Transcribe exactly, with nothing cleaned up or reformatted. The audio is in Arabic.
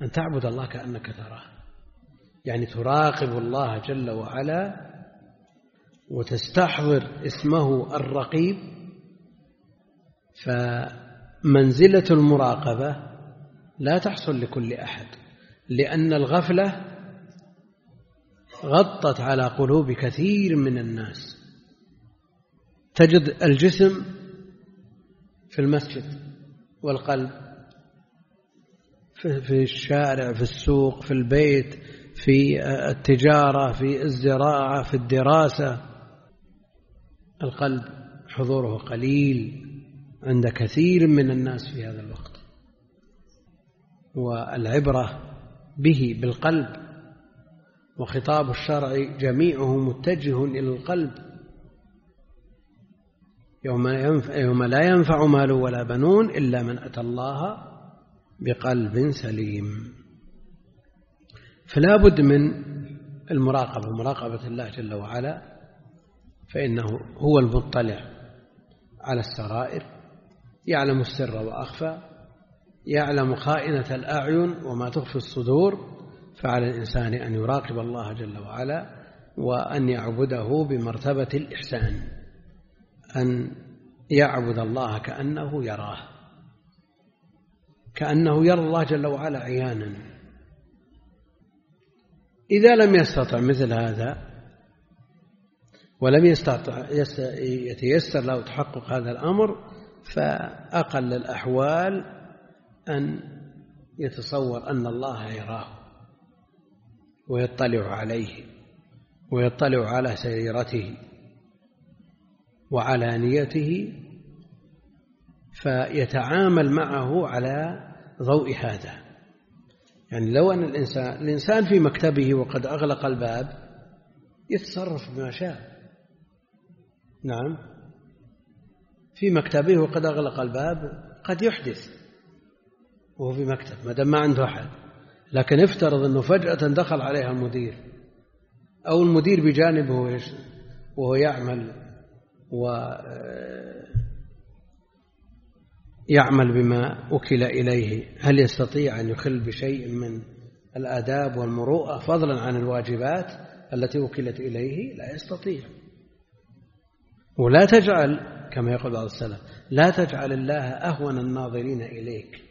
أن تعبد الله كأنك تراه، يعني تراقب الله جل وعلا وتستحضر اسمه الرقيب. فمنزلة المراقبة لا تحصل لكل أحد، لأن الغفلة غطت على قلوب كثير من الناس. تجد الجسم في المسجد والقلب في الشارع، في السوق، في البيت، في التجارة، في الزراعة، في الدراسة. القلب حضوره قليل عند كثير من الناس في هذا الوقت، والعبرة به بالقلب، وخطاب الشرع جميعه متجه إلى القلب. يوم, يوم لا ينفع مال ولا بنون إلا من أتى الله بقلب سليم. فلا بد من المراقبة، مراقبة الله جل وعلا، فإنه هو المطلع على السرائر، يعلم السر وأخفى، يعلم خائنة الأعين وما تخفي الصدور. فعلى الإنسان أن يراقب الله جل وعلا وأن يعبده بمرتبة الإحسان، أن يعبد الله كأنه يراه، كأنه يرى الله جل وعلا عيانا. إذا لم يستطع مثل هذا ولم يستطع يتيسر له تحقق هذا الأمر، فأقل الأحوال أن يتصور أن الله يراه ويطلع عليه ويطلع على سريرته وعلانيته، فيتعامل معه على ضوء هذا. يعني لو أن الإنسان, الإنسان في مكتبه وقد أغلق الباب يتصرف بما شاء. نعم، في مكتبه وقد أغلق الباب قد يحدث وهو في مكتب ما دام ما عنده أحد. لكن افترض أنه فجأة دخل عليها المدير، أو المدير بجانبه وهو يعمل ويعمل بما أكل إليه، هل يستطيع أن يخل بشيء من الآداب والمروءة فضلا عن الواجبات التي أكلت إليه؟ لا يستطيع. ولا تجعل كما يقول بعض السلف لا تجعل الله أهون الناظرين إليك،